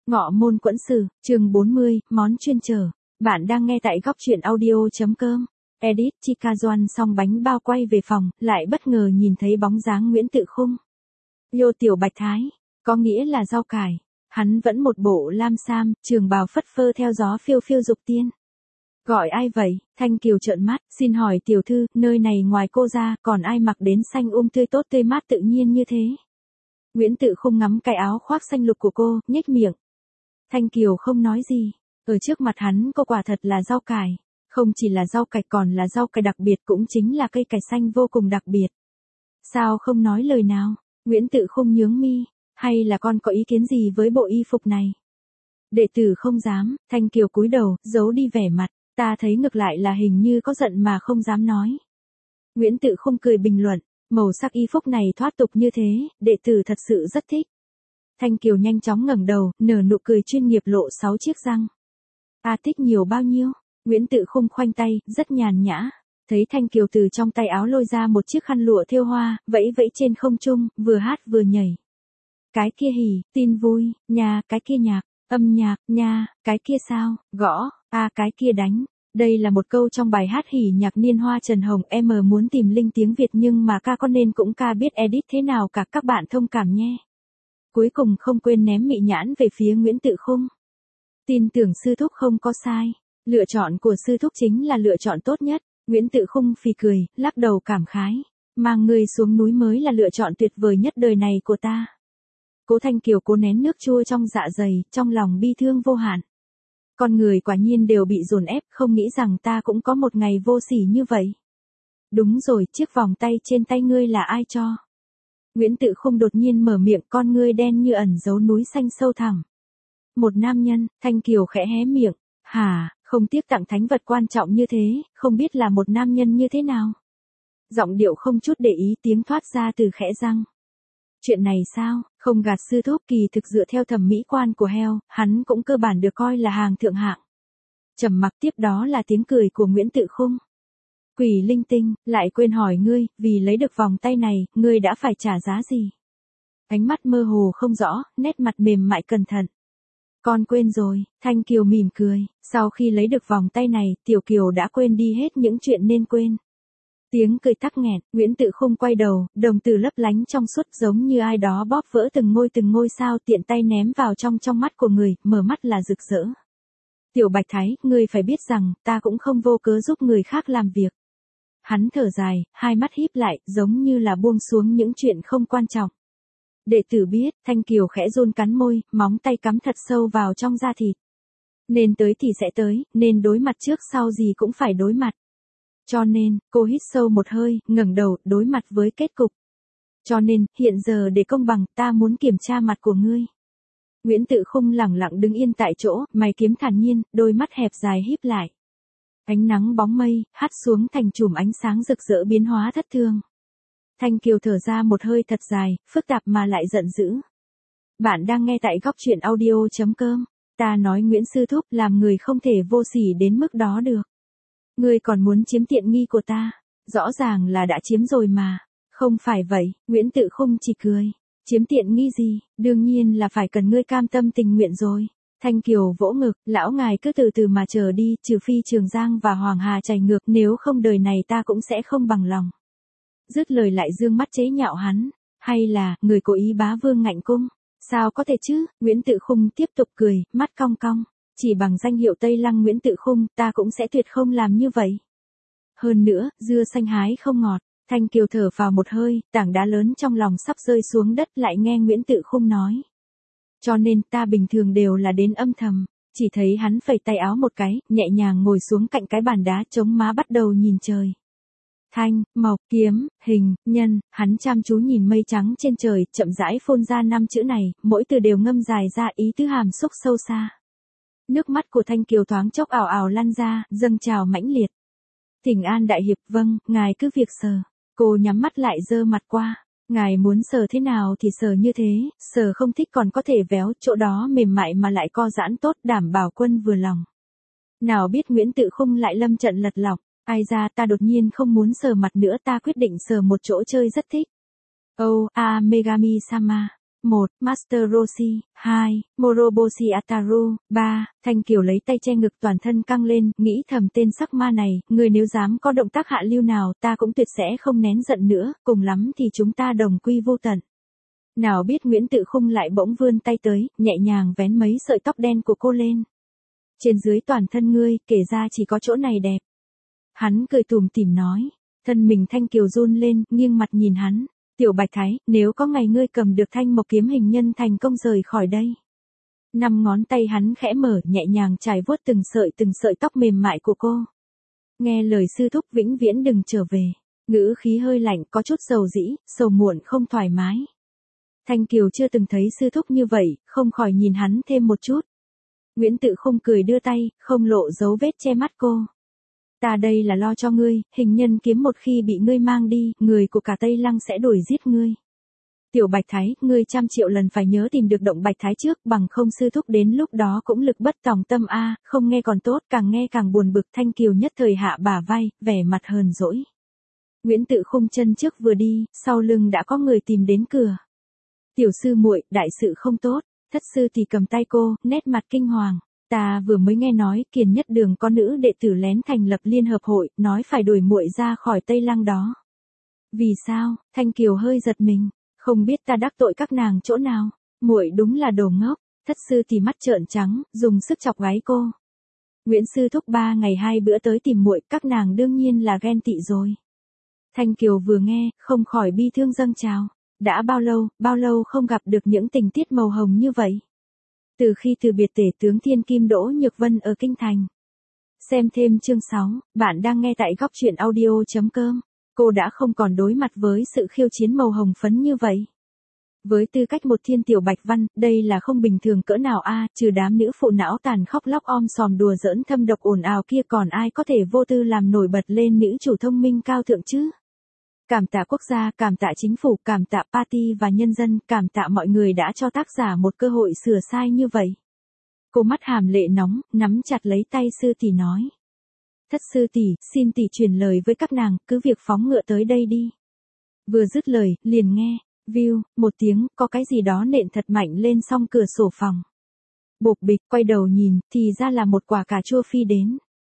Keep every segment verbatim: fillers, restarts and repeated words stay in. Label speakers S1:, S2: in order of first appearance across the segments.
S1: Ngọ môn quẫn sử, chương bốn mươi, món chuyên trở. Bạn đang nghe tại góc truyện audio.com. Edit Chika Doan xong bánh bao quay về phòng, lại bất ngờ nhìn thấy bóng dáng Nguyễn Tự Khung. Yo Tiểu Bạch Thái, có nghĩa là rau cải. Hắn vẫn một bộ lam sam, trường bào phất phơ theo gió phiêu phiêu dục tiên. Gọi ai vậy? Thanh Kiều trợn mắt, xin hỏi tiểu thư, nơi này ngoài cô ra, còn ai mặc đến xanh um tươi tốt tươi mát tự nhiên như thế? Nguyễn Tự Khung ngắm cái áo khoác xanh lục của cô, nhếch miệng. Thanh Kiều không nói gì, ở trước mặt hắn cô quả thật là rau cải, không chỉ là rau cải còn là rau cải đặc biệt cũng chính là cây cải xanh vô cùng đặc biệt. Sao không nói lời nào? Nguyễn Tự Khung nhướng mi, hay là con có ý kiến gì với bộ y phục này? Đệ tử không dám, Thanh Kiều cúi đầu, giấu đi vẻ mặt, ta thấy ngược lại là hình như có giận mà không dám nói. Nguyễn Tự Khung cười bình luận, màu sắc y phục này thoát tục như thế, đệ tử thật sự rất thích. Thanh Kiều nhanh chóng ngẩng đầu, nở nụ cười chuyên nghiệp lộ sáu chiếc răng. Ta thích nhiều bao nhiêu? Nguyễn Tự Khung khoanh tay, rất nhàn nhã. Thấy Thanh Kiều từ trong tay áo lôi ra một chiếc khăn lụa thêu hoa, vẫy vẫy trên không trung, vừa hát vừa nhảy. Cái kia hỉ, tin vui, nha, cái kia nhạc, âm nhạc, nha, cái kia sao, gõ, a à, cái kia đánh. Đây là một câu trong bài hát hỉ nhạc niên hoa Trần Hồng em muốn tìm linh tiếng Việt nhưng mà ca con nên cũng ca biết edit thế nào cả, các bạn thông cảm nhé. Cuối cùng không quên ném mị nhãn về phía Nguyễn Tự Khung. Tin tưởng sư thúc không có sai. Lựa chọn của sư thúc chính là lựa chọn tốt nhất. Nguyễn Tự Khung phì cười, lắc đầu cảm khái. Mang người xuống núi mới là lựa chọn tuyệt vời nhất đời này của ta. Cố Thanh Kiều cố nén nước chua trong dạ dày, trong lòng bi thương vô hạn. Con người quả nhiên đều bị dồn ép, không nghĩ rằng ta cũng có một ngày vô sỉ như vậy. Đúng rồi, chiếc vòng tay trên tay ngươi là ai cho? Nguyễn Tự Khung đột nhiên mở miệng, con ngươi đen như ẩn giấu núi xanh sâu thẳm. Một nam nhân. Thanh Kiều khẽ hé miệng, hả, không tiếc tặng thánh vật quan trọng như thế, không biết là một nam nhân như thế nào. Giọng điệu không chút để ý, tiếng thoát ra từ khẽ răng. Chuyện này sao, không gạt sư thúc, kỳ thực dựa theo thẩm mỹ quan của heo, hắn cũng cơ bản được coi là hàng thượng hạng. Trầm mặc, tiếp đó là tiếng cười của Nguyễn Tự Khung. Quỷ linh tinh, lại quên hỏi ngươi, vì lấy được vòng tay này, ngươi đã phải trả giá gì? Ánh mắt mơ hồ không rõ, nét mặt mềm mại cẩn thận. Con quên rồi, Thanh Kiều mỉm cười, sau khi lấy được vòng tay này, Tiểu Kiều đã quên đi hết những chuyện nên quên. Tiếng cười tắc nghẹn, Nguyễn Tự Khung quay đầu, đồng tử lấp lánh trong suốt giống như ai đó bóp vỡ từng ngôi từng ngôi sao tiện tay ném vào trong trong mắt của người, mở mắt là rực rỡ. Tiểu Bạch Thái, ngươi phải biết rằng, ta cũng không vô cớ giúp người khác làm việc. Hắn thở dài, hai mắt híp lại, giống như là buông xuống những chuyện không quan trọng. Đệ tử biết, Thanh Kiều khẽ run cắn môi, móng tay cắm thật sâu vào trong da thịt. Nên tới thì sẽ tới, nên đối mặt trước sau gì cũng phải đối mặt. Cho nên, cô hít sâu một hơi, ngẩng đầu, đối mặt với kết cục. Cho nên, hiện giờ để công bằng, ta muốn kiểm tra mặt của ngươi. Nguyễn Tự Khung lẳng lặng đứng yên tại chỗ, mày kiếm thản nhiên, đôi mắt hẹp dài híp lại. Ánh nắng bóng mây, hắt xuống thành chùm ánh sáng rực rỡ biến hóa thất thường. Thanh Kiều thở ra một hơi thật dài, phức tạp mà lại giận dữ. Bạn đang nghe tại góc truyện audio.com. Ta nói Nguyễn Sư Thúc làm người không thể vô sỉ đến mức đó được. Ngươi còn muốn chiếm tiện nghi của ta, rõ ràng là đã chiếm rồi mà. Không phải vậy, Nguyễn Tự Khung chỉ cười. Chiếm tiện nghi gì, đương nhiên là phải cần ngươi cam tâm tình nguyện rồi. Thanh Kiều vỗ ngực, lão ngài cứ từ từ mà chờ đi, trừ phi Trường Giang và Hoàng Hà chảy ngược, nếu không đời này ta cũng sẽ không bằng lòng. Dứt lời lại dương mắt chế nhạo hắn, hay là, người cố ý bá vương ngạnh cung, sao có thể chứ? Nguyễn Tự Khung tiếp tục cười, mắt cong cong, chỉ bằng danh hiệu Tây Lăng Nguyễn Tự Khung, ta cũng sẽ tuyệt không làm như vậy. Hơn nữa, dưa xanh hái không ngọt. Thanh Kiều thở vào một hơi, tảng đá lớn trong lòng sắp rơi xuống đất, lại nghe Nguyễn Tự Khung nói. Cho nên ta bình thường đều là đến âm thầm, chỉ thấy hắn phẩy tay áo một cái, nhẹ nhàng ngồi xuống cạnh cái bàn đá chống má bắt đầu nhìn trời. Thanh, mộc, kiếm, hình, nhân, hắn chăm chú nhìn mây trắng trên trời, chậm rãi phun ra năm chữ này, mỗi từ đều ngâm dài ra ý tứ hàm xúc sâu xa. Nước mắt của Thanh Kiều thoáng chốc ảo ảo lăn ra, dâng trào mãnh liệt. Thỉnh an đại hiệp, vâng, ngài cứ việc sờ. Cô nhắm mắt lại giơ mặt qua. Ngài muốn sờ thế nào thì sờ như thế, sờ không thích còn có thể véo, chỗ đó mềm mại mà lại co giãn tốt, đảm bảo quân vừa lòng. Nào biết Nguyễn Tự Khung lại lâm trận lật lọng, ai ra ta đột nhiên không muốn sờ mặt nữa, ta quyết định sờ một chỗ chơi rất thích. Oh, a Megami Sama. một. Master Roshi. hai. Moroboshi Ataru. ba. Thanh Kiều lấy tay che ngực toàn thân căng lên, nghĩ thầm tên sắc ma này, người nếu dám có động tác hạ lưu nào ta cũng tuyệt sẽ không nén giận nữa, cùng lắm thì chúng ta đồng quy vô tận. Nào biết Nguyễn Tự Khung lại bỗng vươn tay tới, nhẹ nhàng vén mấy sợi tóc đen của cô lên. Trên dưới toàn thân ngươi, kể ra chỉ có chỗ này đẹp. Hắn cười tủm tỉm nói. Thân mình Thanh Kiều run lên, nghiêng mặt nhìn hắn. Tiểu Bạch Thái, nếu có ngày ngươi cầm được thanh mộc kiếm hình nhân thành công rời khỏi đây. Năm ngón tay hắn khẽ mở, nhẹ nhàng trải vuốt từng sợi từng sợi tóc mềm mại của cô. Nghe lời sư thúc vĩnh viễn đừng trở về. Ngữ khí hơi lạnh, có chút sầu dĩ, sầu muộn không thoải mái. Thanh Kiều chưa từng thấy sư thúc như vậy, không khỏi nhìn hắn thêm một chút. Nguyễn Tự Khung cười đưa tay, không lộ dấu vết che mắt cô. Ta đây là lo cho ngươi, hình nhân kiếm một khi bị ngươi mang đi, người của cả Tây Lăng sẽ đuổi giết ngươi. Tiểu Bạch Thái, ngươi trăm triệu lần phải nhớ tìm được động Bạch Thái trước, bằng không sư thúc đến lúc đó cũng lực bất tòng tâm a, không nghe còn tốt, càng nghe càng buồn bực. Thanh Kiều nhất thời hạ bả vai, vẻ mặt hờn dỗi. Nguyễn Tự Khung chân trước vừa đi, sau lưng đã có người tìm đến cửa. Tiểu sư muội, đại sự không tốt. Thất sư thì cầm tay cô, nét mặt kinh hoàng. Ta vừa mới nghe nói, Kiền Nhất Đường có nữ đệ tử lén thành lập liên hợp hội, nói phải đuổi muội ra khỏi Tây Lăng đó. Vì sao? Thanh Kiều hơi giật mình, không biết ta đắc tội các nàng chỗ nào. Muội đúng là đồ ngốc. Thất sư thì mắt trợn trắng, dùng sức chọc gáy cô. Nguyễn sư thúc ba ngày hai bữa tới tìm muội, các nàng đương nhiên là ghen tị rồi. Thanh Kiều vừa nghe, không khỏi bi thương dâng trào. Đã bao lâu, bao lâu không gặp được những tình tiết màu hồng như vậy. Từ khi từ biệt tể tướng Thiên Kim Đỗ Nhược Vân ở Kinh Thành. Xem thêm chương sáu, bạn đang nghe tại góc truyện audio.com. Cô đã không còn đối mặt với sự khiêu chiến màu hồng phấn như vậy. Với tư cách một thiên tiểu bạch văn, đây là không bình thường cỡ nào a, trừ đám nữ phụ não tàn khóc lóc om sòm đùa giỡn thâm độc ồn ào kia còn ai có thể vô tư làm nổi bật lên nữ chủ thông minh cao thượng chứ. Cảm tạ quốc gia, cảm tạ chính phủ, cảm tạ party và nhân dân, cảm tạ mọi người đã cho tác giả một cơ hội sửa sai như vậy. Cô mắt hàm lệ nóng, nắm chặt lấy tay sư tỷ nói. Thất sư tỷ, xin tỷ truyền lời với các nàng, cứ việc phóng ngựa tới đây đi. Vừa dứt lời, liền nghe, view, một tiếng, có cái gì đó nện thật mạnh lên song cửa sổ phòng. Bộp bịch, quay đầu nhìn, thì ra là một quả cà chua phi đến.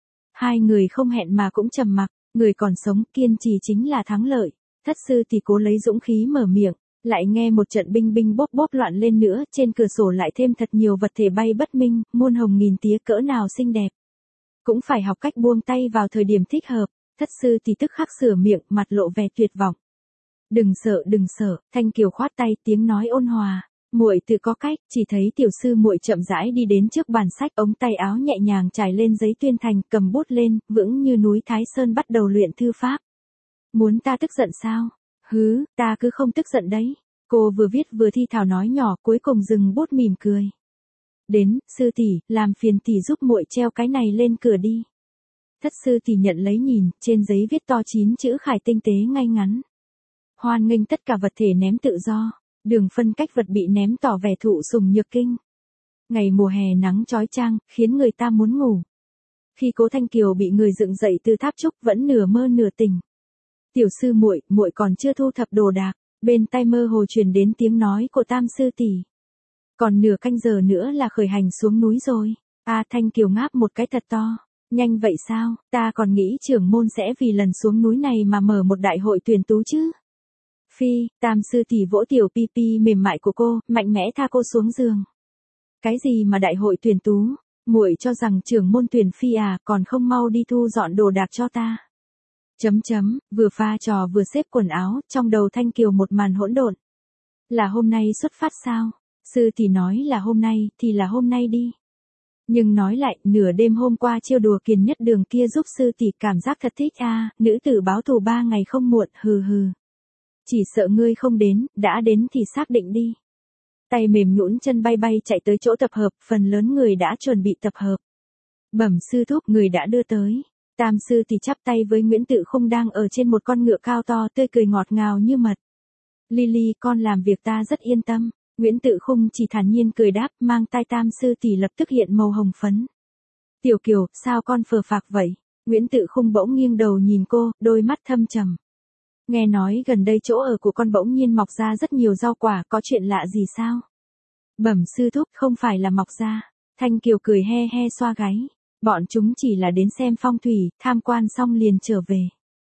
S1: Hai người không hẹn mà cũng trầm mặc. Người còn sống, kiên trì chính là thắng lợi. Thất sư thì cố lấy dũng khí mở miệng, lại nghe một trận binh binh bốp bốp loạn lên nữa, trên cửa sổ lại thêm thật nhiều vật thể bay bất minh, muôn hồng nghìn tía cỡ nào xinh đẹp. Cũng phải học cách buông tay vào thời điểm thích hợp. Thất sư thì tức khắc sửa miệng, mặt lộ vẻ tuyệt vọng. Đừng sợ, đừng sợ, Thanh Kiều khoát tay, tiếng nói ôn hòa. Muội tự có cách, chỉ thấy tiểu sư muội chậm rãi đi đến trước bàn sách, ống tay áo nhẹ nhàng trải lên giấy tuyên thành, cầm bút lên, vững như núi Thái Sơn bắt đầu luyện thư pháp. Muốn ta tức giận sao? Hứ, ta cứ không tức giận đấy. Cô vừa viết vừa thi thảo nói nhỏ, cuối cùng dừng bút mỉm cười. Đến, sư tỷ, làm phiền tỷ giúp muội treo cái này lên cửa đi. Thất sư tỷ nhận lấy nhìn, trên giấy viết to chín chữ khải tinh tế ngay ngắn. Hoan nghênh tất cả vật thể ném tự do. Đường phân cách vật bị ném tỏ vẻ thụ sùng nhược kinh. Ngày mùa hè nắng chói chang, khiến người ta muốn ngủ. Khi Cố Thanh Kiều bị người dựng dậy từ tháp trúc vẫn nửa mơ nửa tỉnh. Tiểu sư muội, muội còn chưa thu thập đồ đạc, bên tai mơ hồ truyền đến tiếng nói của tam sư tỷ. Còn nửa canh giờ nữa là khởi hành xuống núi rồi. A à, Thanh Kiều ngáp một cái thật to. Nhanh vậy sao, ta còn nghĩ trưởng môn sẽ vì lần xuống núi này mà mở một đại hội tuyển tú chứ. Phi, tam sư tỷ vỗ tiểu pi pi mềm mại của cô, mạnh mẽ tha cô xuống giường. Cái gì mà đại hội tuyển tú, muội cho rằng trưởng môn tuyển phi à, còn không mau đi thu dọn đồ đạc cho ta. Chấm chấm, vừa pha trò vừa xếp quần áo, trong đầu Thanh Kiều một màn hỗn độn. Là hôm nay xuất phát sao? Sư tỷ nói là hôm nay, thì là hôm nay đi. Nhưng nói lại, nửa đêm hôm qua trêu đùa Kiền Nhất Đường kia giúp sư tỷ cảm giác thật thích à, nữ tử báo thù ba ngày không muộn, hừ hừ. Chỉ sợ ngươi không đến, đã đến thì xác định đi. Tay mềm nhũn chân bay bay chạy tới chỗ tập hợp, phần lớn người đã chuẩn bị tập hợp. Bẩm sư thúc, người đã đưa tới. Tam sư thì chắp tay với Nguyễn Tự Khung đang ở trên một con ngựa cao to, tươi cười ngọt ngào như mật. Lily, con làm việc ta rất yên tâm. Nguyễn Tự Khung chỉ thản nhiên cười đáp, mang tai tam sư tỷ lập tức hiện màu hồng phấn. Tiểu Kiều, sao con phờ phạc vậy? Nguyễn Tự Khung bỗng nghiêng đầu nhìn cô, đôi mắt thâm trầm. Nghe nói gần đây chỗ ở của con bỗng nhiên mọc ra rất nhiều rau quả, có chuyện lạ gì sao? Bẩm sư thúc, không phải là mọc ra. Thanh Kiều cười he he xoa gáy. Bọn chúng chỉ là đến xem phong thủy, tham quan xong liền trở về.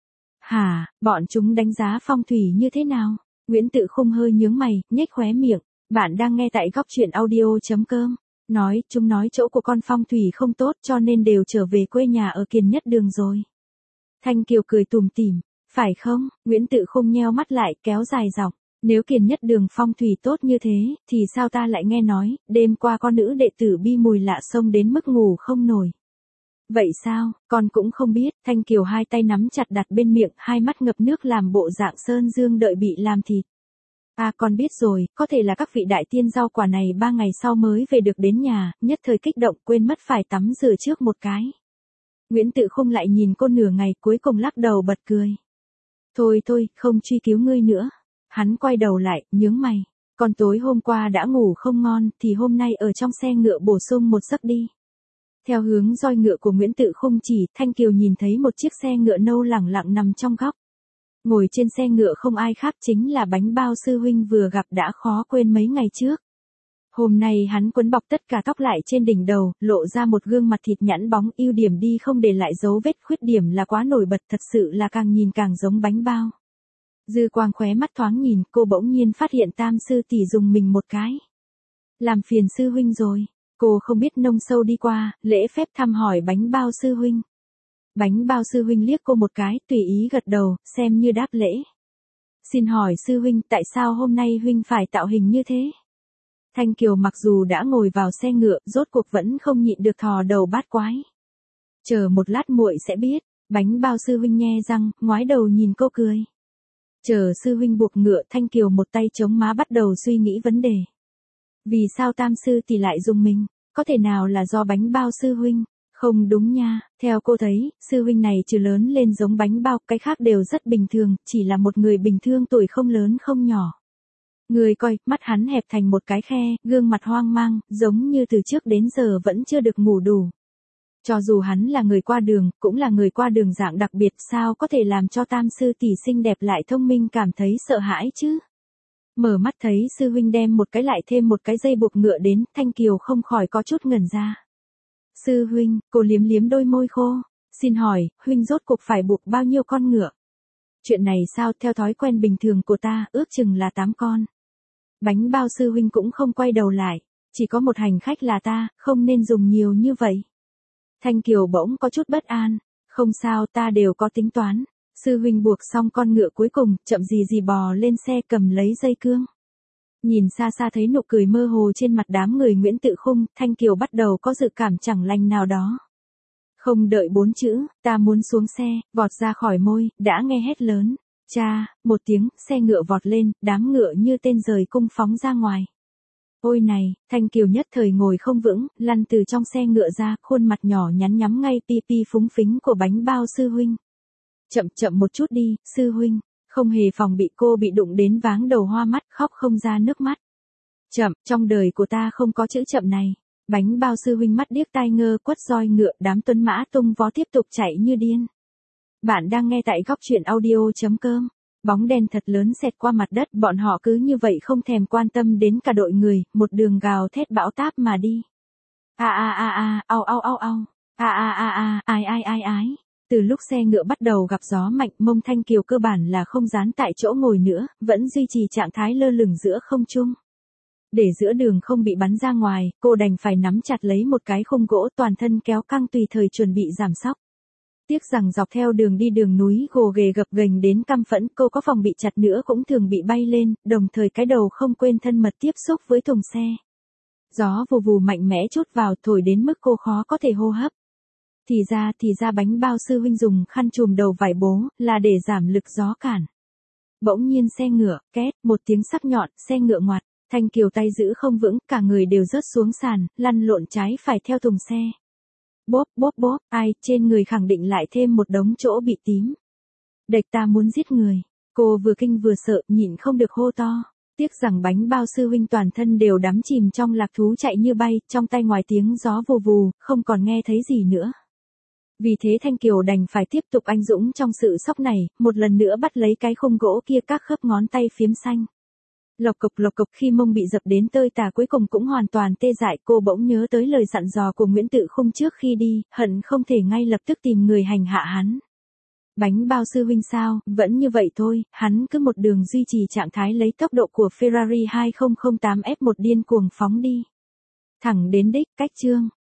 S1: Hả, bọn chúng đánh giá phong thủy như thế nào? Nguyễn Tự Khung hơi nhướng mày, nhếch khóe miệng. Bạn đang nghe tại góc truyện audio.com. Nói, chúng nói chỗ của con phong thủy không tốt cho nên đều trở về quê nhà ở Kiền Nhất Đường rồi. Thanh Kiều cười tủm tỉm. Phải không? Nguyễn Tự Khung nheo mắt lại, kéo dài giọng. Nếu Kiền Nhất Đường phong thủy tốt như thế, thì sao ta lại nghe nói, đêm qua con nữ đệ tử bi mùi lạ xông đến mức ngủ không nổi. Vậy sao, con cũng không biết. Thanh Kiều hai tay nắm chặt đặt bên miệng, hai mắt ngập nước làm bộ dạng sơn dương đợi bị làm thịt. À con biết rồi, có thể là các vị đại tiên rau quả này ba ngày sau mới về được đến nhà, nhất thời kích động quên mất phải tắm rửa trước một cái. Nguyễn Tự Khung lại nhìn cô nửa ngày cuối cùng lắc đầu bật cười. Thôi thôi, không truy cứu ngươi nữa. Hắn quay đầu lại, nhướng mày. Con tối hôm qua đã ngủ không ngon, thì hôm nay ở trong xe ngựa bổ sung một giấc đi. Theo hướng roi ngựa của Nguyễn Tự Khung chỉ, Thanh Kiều nhìn thấy một chiếc xe ngựa nâu lẳng lặng nằm trong góc. Ngồi trên xe ngựa không ai khác chính là Bánh Bao sư huynh vừa gặp đã khó quên mấy ngày trước. Hôm nay hắn quấn bọc tất cả tóc lại trên đỉnh đầu, lộ ra một gương mặt thịt nhẵn bóng, ưu điểm đi không để lại dấu vết, khuyết điểm là quá nổi bật, thật sự là càng nhìn càng giống Bánh Bao. Dư quang khóe mắt thoáng nhìn, cô bỗng nhiên phát hiện Tam sư tỷ dùng mình một cái. Làm phiền sư huynh rồi. Cô không biết nông sâu đi qua, lễ phép thăm hỏi Bánh Bao sư huynh. Bánh Bao sư huynh liếc cô một cái, tùy ý gật đầu, xem như đáp lễ. Xin hỏi sư huynh, tại sao hôm nay huynh phải tạo hình như thế? Thanh Kiều mặc dù đã ngồi vào xe ngựa, rốt cuộc vẫn không nhịn được thò đầu bát quái. Chờ một lát muội sẽ biết. Bánh Bao sư huynh nhe răng, ngoái đầu nhìn cô cười. Chờ sư huynh buộc ngựa, Thanh Kiều một tay chống má bắt đầu suy nghĩ vấn đề. Vì sao Tam sư tỷ lại dùng mình? Có thể nào là do Bánh Bao sư huynh? Không đúng nha, theo cô thấy, sư huynh này trừ lớn lên giống Bánh Bao, cái khác đều rất bình thường, chỉ là một người bình thường tuổi không lớn không nhỏ. Người coi, mắt hắn hẹp thành một cái khe, gương mặt hoang mang, giống như từ trước đến giờ vẫn chưa được ngủ đủ. Cho dù hắn là người qua đường, cũng là người qua đường dạng đặc biệt, sao có thể làm cho Tam sư tỷ xinh đẹp lại thông minh cảm thấy sợ hãi chứ? Mở mắt thấy sư huynh đem một cái lại thêm một cái dây buộc ngựa đến, Thanh Kiều không khỏi có chút ngẩn ra. Sư huynh, cô liếm liếm đôi môi khô. Xin hỏi, huynh rốt cuộc phải buộc bao nhiêu con ngựa? Chuyện này sao, theo thói quen bình thường của ta, ước chừng là tám con. Bánh Bao sư huynh cũng không quay đầu lại. Chỉ có một hành khách là ta, không nên dùng nhiều như vậy. Thanh Kiều bỗng có chút bất an. Không sao, ta đều có tính toán. Sư huynh buộc xong con ngựa cuối cùng, chậm gì gì bò lên xe cầm lấy dây cương. Nhìn xa xa thấy nụ cười mơ hồ trên mặt đám người Nguyễn Tự Khung, Thanh Kiều bắt đầu có dự cảm chẳng lành nào đó. Không đợi bốn chữ, ta muốn xuống xe, vọt ra khỏi môi, đã nghe hét lớn. Cha, một tiếng, xe ngựa vọt lên, đám ngựa như tên rời cung phóng ra ngoài. Ôi này, Thanh Kiều nhất thời ngồi không vững, lăn từ trong xe ngựa ra, khuôn mặt nhỏ nhắn nhắm ngay pi pi phúng phính của Bánh Bao sư huynh. Chậm chậm một chút đi, sư huynh. Không hề phòng bị cô bị đụng đến váng đầu hoa mắt, khóc không ra nước mắt. Chậm, trong đời của ta không có chữ chậm này. Bánh Bao sư huynh mắt điếc tai ngơ, quất roi ngựa, đám tuấn mã tung vó tiếp tục chạy như điên. Bạn đang nghe tại góc truyện audio.com. Bóng đen thật lớn xẹt qua mặt đất, bọn họ cứ như vậy không thèm quan tâm đến cả đội người, một đường gào thét bão táp mà đi. A a a a, au au au au. A a a a, ai ai ai ái. Từ lúc xe ngựa bắt đầu gặp gió mạnh, mông Thanh Kiều cơ bản là không dán tại chỗ ngồi nữa, vẫn duy trì trạng thái lơ lửng giữa không trung. Để giữa đường không bị bắn ra ngoài, cô đành phải nắm chặt lấy một cái khung gỗ, toàn thân kéo căng tùy thời chuẩn bị giảm xóc. Tiếc rằng dọc theo đường đi đường núi gồ ghề gập ghềnh đến căm phẫn, cô có phòng bị chặt nữa cũng thường bị bay lên, đồng thời cái đầu không quên thân mật tiếp xúc với thùng xe. Gió vù vù mạnh mẽ trút vào, thổi đến mức cô khó có thể hô hấp. Thì ra thì ra Bánh Bao sư huynh dùng khăn trùm đầu vải bố, là để giảm lực gió cản. Bỗng nhiên xe ngựa, két, một tiếng sắc nhọn, xe ngựa ngoặt, Thanh Kiều tay giữ không vững, cả người đều rớt xuống sàn, lăn lộn trái phải theo thùng xe. Bốp bốp bốp, ai, trên người khẳng định lại thêm một đống chỗ bị tím. Địch ta muốn giết người. Cô vừa kinh vừa sợ, nhịn không được hô to. Tiếc rằng Bánh Bao sư huynh toàn thân đều đắm chìm trong lạc thú chạy như bay, trong tay ngoài tiếng gió vù vù, không còn nghe thấy gì nữa. Vì thế Thanh Kiều đành phải tiếp tục anh dũng trong sự sốc này, một lần nữa bắt lấy cái khung gỗ kia các khớp ngón tay phiếm xanh. Lộc cộc lộc cộc khi mông bị dập đến tơi tả cuối cùng cũng hoàn toàn tê dại, cô bỗng nhớ tới lời dặn dò của Nguyễn Tự Khung trước khi đi, hận không thể ngay lập tức tìm người hành hạ hắn. Bánh bao sư huynh sao, vẫn như vậy thôi, hắn cứ một đường duy trì trạng thái lấy tốc độ của Ferrari hai không không tám F một điên cuồng phóng đi. Thẳng đến đích, cách chương.